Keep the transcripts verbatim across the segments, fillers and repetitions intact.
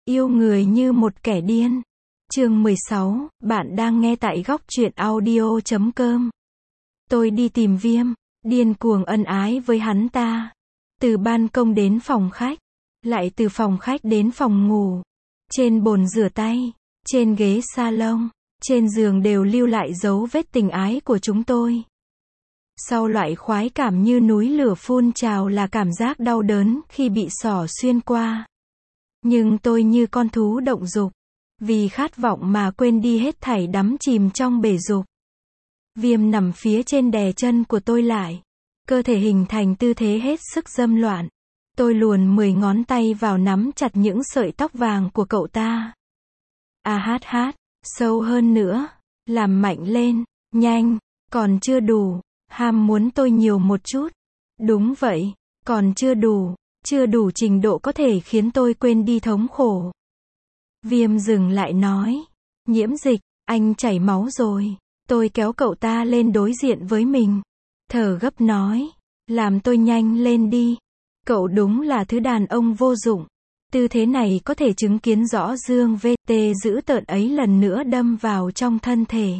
Yêu người như một kẻ điên. Chương mười sáu, bạn đang nghe tại góc truyện audio chấm com. Tôi đi tìm Viêm, điên cuồng ân ái với hắn ta. Từ ban công đến phòng khách, lại từ phòng khách đến phòng ngủ. Trên bồn rửa tay, trên ghế salon, trên giường đều lưu lại dấu vết tình ái của chúng tôi. Sau loại khoái cảm như núi lửa phun trào là cảm giác đau đớn khi bị xỏ xuyên qua. Nhưng tôi như con thú động dục, vì khát vọng mà quên đi hết thảy đắm chìm trong bể dục. Viêm nằm phía trên đè chân của tôi lại, cơ thể hình thành tư thế hết sức dâm loạn. Tôi luồn mười ngón tay vào nắm chặt những sợi tóc vàng của cậu ta. À hát hát, sâu hơn nữa, làm mạnh lên, nhanh, còn chưa đủ, ham muốn tôi nhiều một chút. Đúng vậy, còn chưa đủ, chưa đủ trình độ có thể khiến tôi quên đi thống khổ. Viêm dừng lại nói, Nhiễm Dịch, anh chảy máu rồi. Tôi kéo cậu ta lên đối diện với mình, thở gấp nói, làm tôi nhanh lên đi. Cậu đúng là thứ đàn ông vô dụng. Tư thế này có thể chứng kiến rõ dương vê tê dữ tợn ấy lần nữa đâm vào trong thân thể.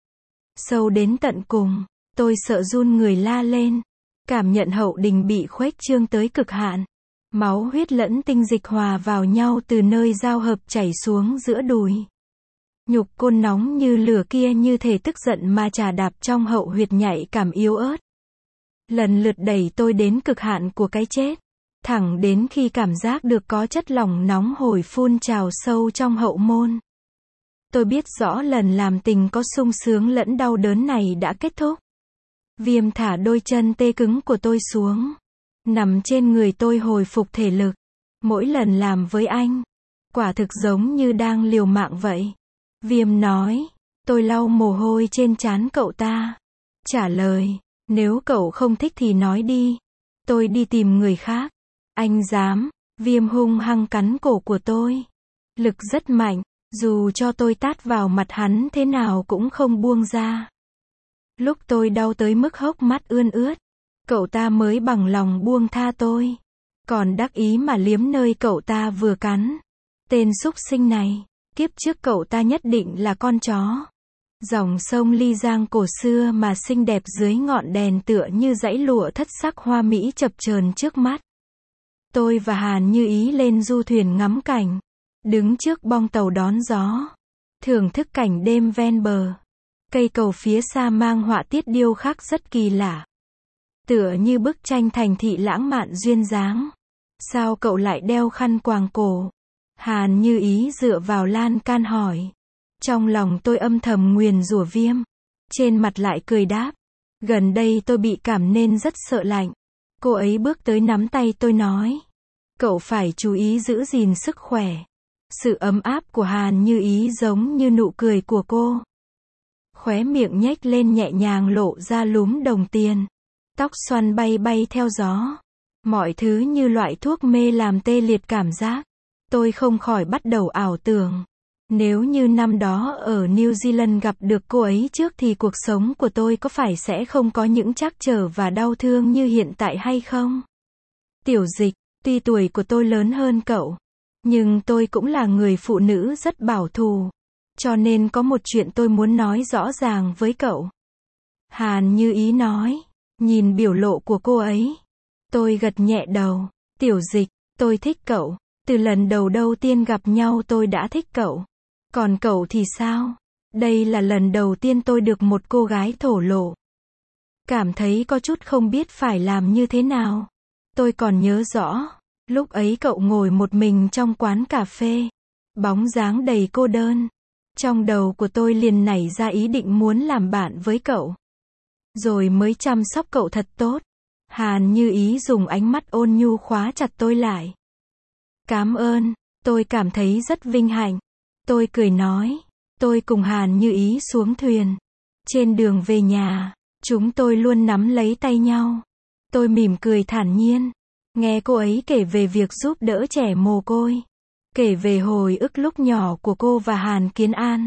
Sâu đến tận cùng, tôi sợ run người la lên. Cảm nhận hậu đình bị khuếch trương tới cực hạn. Máu huyết lẫn tinh dịch hòa vào nhau từ nơi giao hợp chảy xuống giữa đùi. Nhục côn nóng như lửa kia như thể tức giận mà chà đạp trong hậu huyệt nhạy cảm yếu ớt. Lần lượt đẩy tôi đến cực hạn của cái chết. Thẳng đến khi cảm giác được có chất lỏng nóng hổi phun trào sâu trong hậu môn. Tôi biết rõ lần làm tình có sung sướng lẫn đau đớn này đã kết thúc. Viêm thả đôi chân tê cứng của tôi xuống. Nằm trên người tôi hồi phục thể lực. Mỗi lần làm với anh, quả thực giống như đang liều mạng vậy. Viêm nói, tôi lau mồ hôi trên trán cậu ta. Trả lời, nếu cậu không thích thì nói đi. Tôi đi tìm người khác. Anh dám? Viêm hung hăng cắn cổ của tôi. Lực rất mạnh, dù cho tôi tát vào mặt hắn thế nào cũng không buông ra. Lúc tôi đau tới mức hốc mắt ươn ướt, cậu ta mới bằng lòng buông tha tôi. Còn đắc ý mà liếm nơi cậu ta vừa cắn. Tên súc sinh này, kiếp trước cậu ta nhất định là con chó. Dòng sông Ly Giang cổ xưa mà xinh đẹp dưới ngọn đèn tựa như dãy lụa thất sắc hoa mỹ chập chờn trước mắt. Tôi và Hàn Như Ý lên du thuyền ngắm cảnh, đứng trước bong tàu đón gió, thưởng thức cảnh đêm ven bờ. Cây cầu phía xa mang họa tiết điêu khắc rất kỳ lạ, tựa như bức tranh thành thị lãng mạn duyên dáng. Sao cậu lại đeo khăn quàng cổ? Hàn Như Ý dựa vào lan can hỏi. Trong lòng tôi âm thầm nguyền rủa Viêm, trên mặt lại cười đáp, gần đây tôi bị cảm nên rất sợ lạnh. Cô ấy bước tới nắm tay tôi nói, cậu phải chú ý giữ gìn sức khỏe. Sự ấm áp của Hàn Như Ý giống như nụ cười của cô. Khóe miệng nhếch lên nhẹ nhàng lộ ra lúm đồng tiền. Tóc xoăn bay bay theo gió. Mọi thứ như loại thuốc mê làm tê liệt cảm giác. Tôi không khỏi bắt đầu ảo tưởng. Nếu như năm đó ở New Zealand gặp được cô ấy trước thì cuộc sống của tôi có phải sẽ không có những trắc trở và đau thương như hiện tại hay không? Tiểu Dịch, tuy tuổi của tôi lớn hơn cậu, nhưng tôi cũng là người phụ nữ rất bảo thủ. Cho nên có một chuyện tôi muốn nói rõ ràng với cậu. Hàn Như Ý nói, nhìn biểu lộ của cô ấy. Tôi gật nhẹ đầu, Tiểu Dịch, tôi thích cậu. Từ lần đầu đầu tiên gặp nhau tôi đã thích cậu. Còn cậu thì sao? Đây là lần đầu tiên tôi được một cô gái thổ lộ. Cảm thấy có chút không biết phải làm như thế nào. Tôi còn nhớ rõ, lúc ấy cậu ngồi một mình trong quán cà phê. Bóng dáng đầy cô đơn. Trong đầu của tôi liền nảy ra ý định muốn làm bạn với cậu. Rồi mới chăm sóc cậu thật tốt. Hàn Như Ý dùng ánh mắt ôn nhu khóa chặt tôi lại. Cảm ơn, tôi cảm thấy rất vinh hạnh. Tôi cười nói, tôi cùng Hàn Như Ý xuống thuyền. Trên đường về nhà, chúng tôi luôn nắm lấy tay nhau. Tôi mỉm cười thản nhiên, nghe cô ấy kể về việc giúp đỡ trẻ mồ côi. Kể về hồi ức lúc nhỏ của cô và Hàn Kiến An.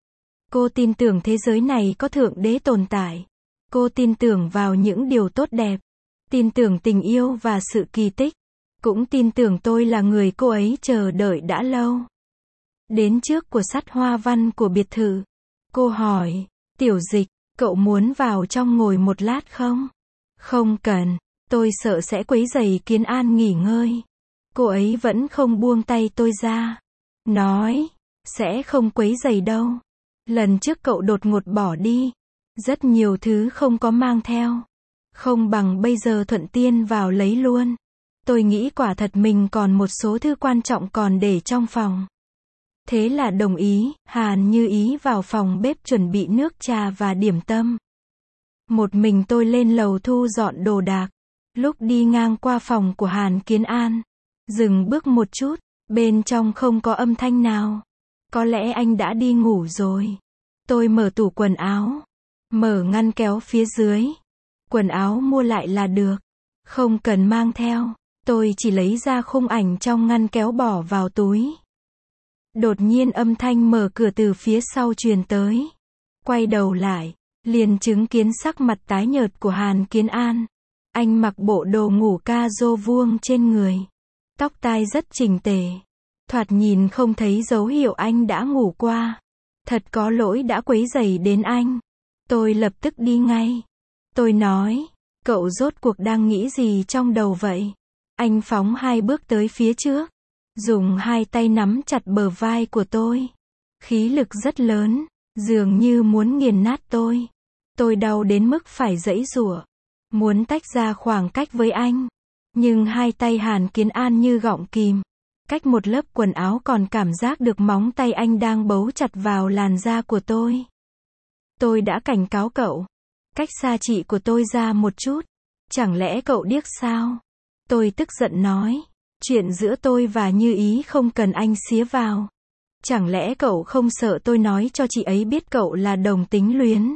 Cô tin tưởng thế giới này có Thượng Đế tồn tại. Cô tin tưởng vào những điều tốt đẹp. Tin tưởng tình yêu và sự kỳ tích. cũng tin tưởng tôi là người cô ấy chờ đợi đã lâu. Đến trước của sắt hoa văn của biệt thự, cô hỏi, Tiểu Dịch, cậu muốn vào trong ngồi một lát không? Không cần, tôi sợ sẽ quấy rầy Kiến An nghỉ ngơi. Cô ấy vẫn không buông tay tôi ra. Nói, sẽ không quấy rầy đâu. Lần trước cậu đột ngột bỏ đi. Rất nhiều thứ không có mang theo. Không bằng bây giờ thuận tiên vào lấy luôn. Tôi nghĩ quả thật mình còn một số thứ quan trọng còn để trong phòng. Thế là đồng ý, Hàn Như Ý vào phòng bếp chuẩn bị nước trà và điểm tâm. Một mình tôi lên lầu thu dọn đồ đạc. Lúc đi ngang qua phòng của Hàn Kiến An, dừng bước một chút, bên trong không có âm thanh nào. Có lẽ anh đã đi ngủ rồi. Tôi mở tủ quần áo, mở ngăn kéo phía dưới. Quần áo mua lại là được, không cần mang theo. Tôi chỉ lấy ra khung ảnh trong ngăn kéo bỏ vào túi. Đột nhiên âm thanh mở cửa từ phía sau truyền tới. Quay đầu lại, liền chứng kiến sắc mặt tái nhợt của Hàn Kiến An. Anh mặc bộ đồ ngủ ca rô vuông trên người. Tóc tai rất chỉnh tề. Thoạt nhìn không thấy dấu hiệu anh đã ngủ qua. Thật có lỗi đã quấy rầy đến anh. Tôi lập tức đi ngay. Tôi nói, cậu rốt cuộc đang nghĩ gì trong đầu vậy? Anh phóng hai bước tới phía trước, dùng hai tay nắm chặt bờ vai của tôi. Khí lực rất lớn, dường như muốn nghiền nát tôi. Tôi đau đến mức phải giãy giụa, muốn tách ra khoảng cách với anh. Nhưng hai tay Hàn Kiến An như gọng kìm. Cách một lớp quần áo còn cảm giác được móng tay anh đang bấu chặt vào làn da của tôi. Tôi đã cảnh cáo cậu. Cách xa chị của tôi ra một chút. Chẳng lẽ cậu điếc sao? Tôi tức giận nói. Chuyện giữa tôi và Như Ý không cần anh xía vào. Chẳng lẽ cậu không sợ tôi nói cho chị ấy biết cậu là đồng tính luyến?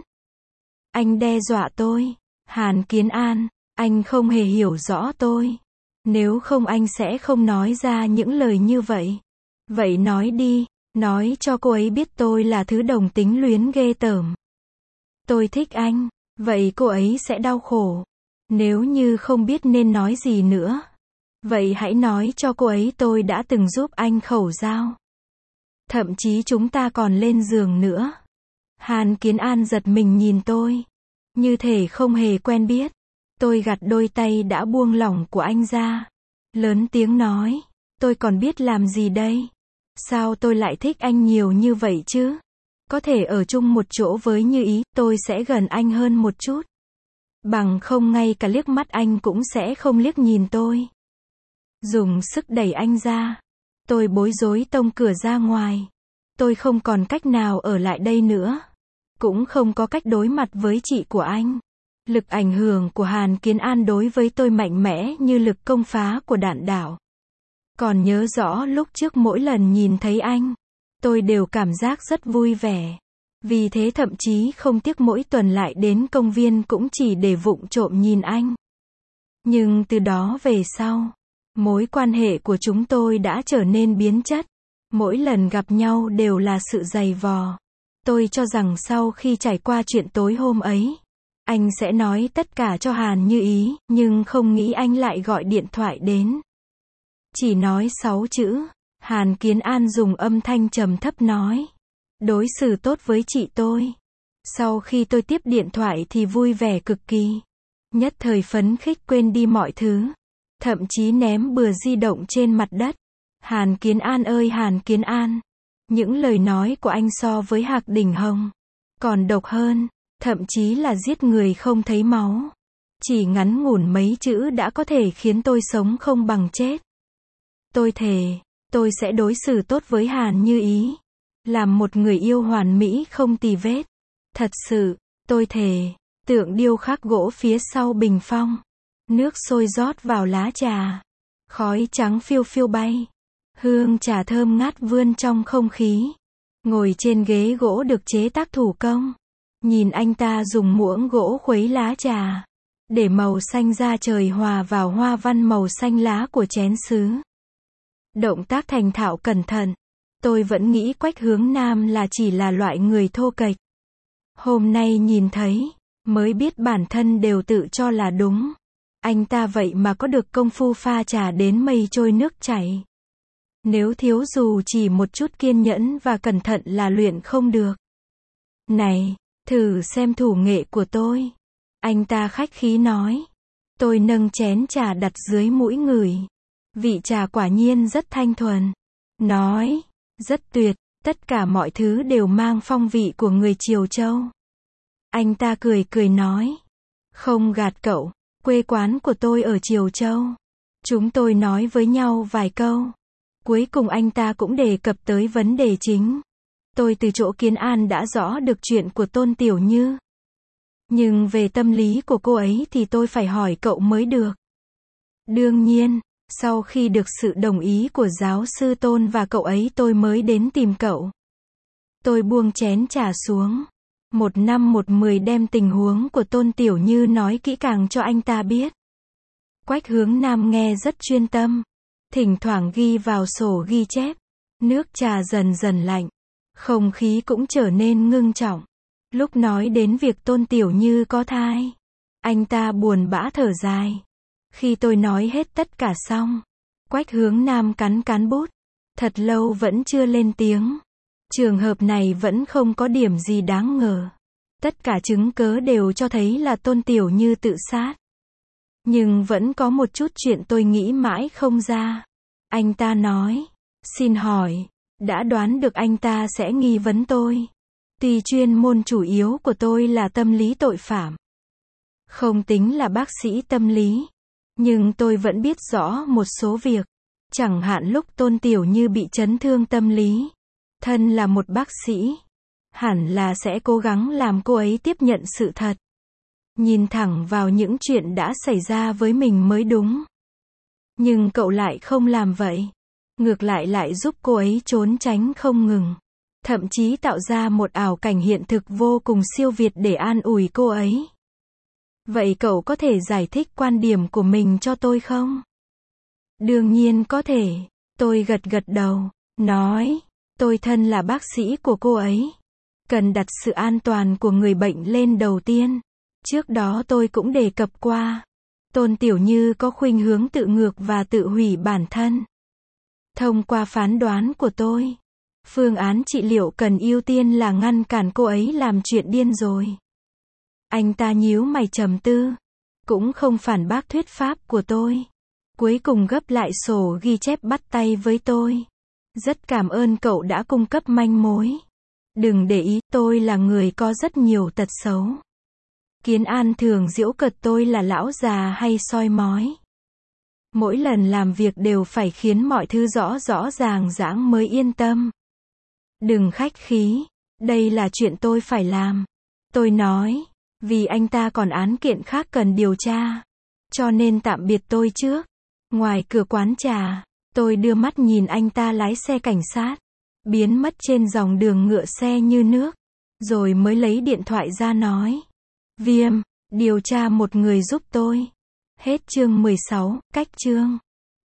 Anh đe dọa tôi. Hàn Kiến An, anh không hề hiểu rõ tôi. Nếu không anh sẽ không nói ra những lời như vậy. Vậy nói đi, nói cho cô ấy biết tôi là thứ đồng tính luyến ghê tởm. Tôi thích anh, vậy cô ấy sẽ đau khổ. Nếu như không biết nên nói gì nữa, vậy hãy nói cho cô ấy tôi đã từng giúp anh khẩu dao. Thậm chí chúng ta còn lên giường nữa. Hàn Kiến An giật mình nhìn tôi, như thể không hề quen biết. Tôi gạt đôi tay đã buông lỏng của anh ra, lớn tiếng nói, tôi còn biết làm gì đây? Sao tôi lại thích anh nhiều như vậy chứ? Có thể ở chung một chỗ với Như Ý, tôi sẽ gần anh hơn một chút. Bằng không ngay cả liếc mắt anh cũng sẽ không liếc nhìn tôi. Dùng sức đẩy anh ra. Tôi bối rối tông cửa ra ngoài. Tôi không còn cách nào ở lại đây nữa. Cũng không có cách đối mặt với chị của anh. Lực ảnh hưởng của Hàn Kiến An đối với tôi mạnh mẽ như lực công phá của đạn đạo. Còn nhớ rõ lúc trước mỗi lần nhìn thấy anh, tôi đều cảm giác rất vui vẻ. Vì thế thậm chí không tiếc mỗi tuần lại đến công viên cũng chỉ để vụng trộm nhìn anh. Nhưng từ đó về sau, mối quan hệ của chúng tôi đã trở nên biến chất. Mỗi lần gặp nhau đều là sự giày vò. Tôi cho rằng sau khi trải qua chuyện tối hôm ấy, anh sẽ nói tất cả cho Hàn Như Ý, nhưng không nghĩ anh lại gọi điện thoại đến. Chỉ nói sáu chữ, Hàn Kiến An dùng âm thanh trầm thấp nói. Đối xử tốt với chị tôi. Sau khi tôi tiếp điện thoại thì vui vẻ cực kỳ. Nhất thời phấn khích quên đi mọi thứ. Thậm chí ném bừa di động trên mặt đất. Hàn Kiến An ơi Hàn Kiến An. Những lời nói của anh so với Hạc Đỉnh Hồng còn độc hơn. Thậm chí là giết người không thấy máu. Chỉ ngắn ngủn mấy chữ đã có thể khiến tôi sống không bằng chết. Tôi thề, tôi sẽ đối xử tốt với Hàn Như Ý. Làm một người yêu hoàn mỹ không tì vết. Thật sự, tôi thề. Tượng điêu khắc gỗ phía sau bình phong. Nước sôi rót vào lá trà. Khói trắng phiêu phiêu bay. Hương trà thơm ngát vươn trong không khí. Ngồi trên ghế gỗ được chế tác thủ công. Nhìn anh ta dùng muỗng gỗ khuấy lá trà. Để màu xanh da trời hòa vào hoa văn màu xanh lá của chén sứ. Động tác thành thạo cẩn thận. Tôi vẫn nghĩ Quách Hướng Nam là chỉ là loại người thô kệch. Hôm nay nhìn thấy, mới biết bản thân đều tự cho là đúng. Anh ta vậy mà có được công phu pha trà đến mây trôi nước chảy. Nếu thiếu dù chỉ một chút kiên nhẫn và cẩn thận là luyện không được. Này, thử xem thủ nghệ của tôi. Anh ta khách khí nói. Tôi nâng chén trà đặt dưới mũi ngửi. Vị trà quả nhiên rất thanh thuần. Nói, rất tuyệt, tất cả mọi thứ đều mang phong vị của người Triều Châu. Anh ta cười cười nói. Không gạt cậu, quê quán của tôi ở Triều Châu. Chúng tôi nói với nhau vài câu. Cuối cùng anh ta cũng đề cập tới vấn đề chính. Tôi từ chỗ Kiến An đã rõ được chuyện của Tôn Tiểu Như. Nhưng về tâm lý của cô ấy thì tôi phải hỏi cậu mới được. Đương nhiên, sau khi được sự đồng ý của giáo sư Tôn và cậu ấy tôi mới đến tìm cậu. Tôi buông chén trà xuống. Một năm một mười đem tình huống của Tôn Tiểu Như nói kỹ càng cho anh ta biết. Quách Hướng Nam nghe rất chuyên tâm. Thỉnh thoảng ghi vào sổ ghi chép. Nước trà dần dần lạnh. Không khí cũng trở nên ngưng trọng. Lúc nói đến việc Tôn Tiểu Như có thai, anh ta buồn bã thở dài. Khi tôi nói hết tất cả xong, Quách Hướng Nam cắn cắn bút. Thật lâu vẫn chưa lên tiếng. Trường hợp này vẫn không có điểm gì đáng ngờ. Tất cả chứng cớ đều cho thấy là Tôn Tiểu Như tự sát. Nhưng vẫn có một chút chuyện tôi nghĩ mãi không ra. Anh ta nói, xin hỏi, đã đoán được anh ta sẽ nghi vấn tôi. Tuy chuyên môn chủ yếu của tôi là tâm lý tội phạm. Không tính là bác sĩ tâm lý. Nhưng tôi vẫn biết rõ một số việc. Chẳng hạn lúc Tôn Tiểu Như bị chấn thương tâm lý. Thân là một bác sĩ. Hẳn là sẽ cố gắng làm cô ấy tiếp nhận sự thật. Nhìn thẳng vào những chuyện đã xảy ra với mình mới đúng. Nhưng cậu lại không làm vậy. Ngược lại lại giúp cô ấy trốn tránh không ngừng. Thậm chí tạo ra một ảo cảnh hiện thực vô cùng siêu việt để an ủi cô ấy. Vậy cậu có thể giải thích quan điểm của mình cho tôi không? Đương nhiên có thể. Tôi gật gật đầu. Nói. Tôi thân là bác sĩ của cô ấy. Cần đặt sự an toàn của người bệnh lên đầu tiên. Trước đó tôi cũng đề cập qua. Tôn Tiểu Như có khuynh hướng tự ngược và tự hủy bản thân. Thông qua phán đoán của tôi, phương án trị liệu cần ưu tiên là ngăn cản cô ấy làm chuyện điên rồi. Anh ta nhíu mày trầm tư. Cũng không phản bác thuyết pháp của tôi. Cuối cùng gấp lại sổ ghi chép bắt tay với tôi. Rất cảm ơn cậu đã cung cấp manh mối. Đừng để ý, tôi là người có rất nhiều tật xấu. Kiến An thường giễu cợt tôi là lão già hay soi mói. Mỗi lần làm việc đều phải khiến mọi thứ rõ rõ ràng rãng mới yên tâm. Đừng khách khí, đây là chuyện tôi phải làm. Tôi nói, vì anh ta còn án kiện khác cần điều tra. Cho nên tạm biệt tôi trước. Ngoài cửa quán trà, tôi đưa mắt nhìn anh ta lái xe cảnh sát. Biến mất trên dòng đường ngựa xe như nước. Rồi mới lấy điện thoại ra nói. Viêm, điều tra một người giúp tôi. Hết chương mười sáu, cách chương.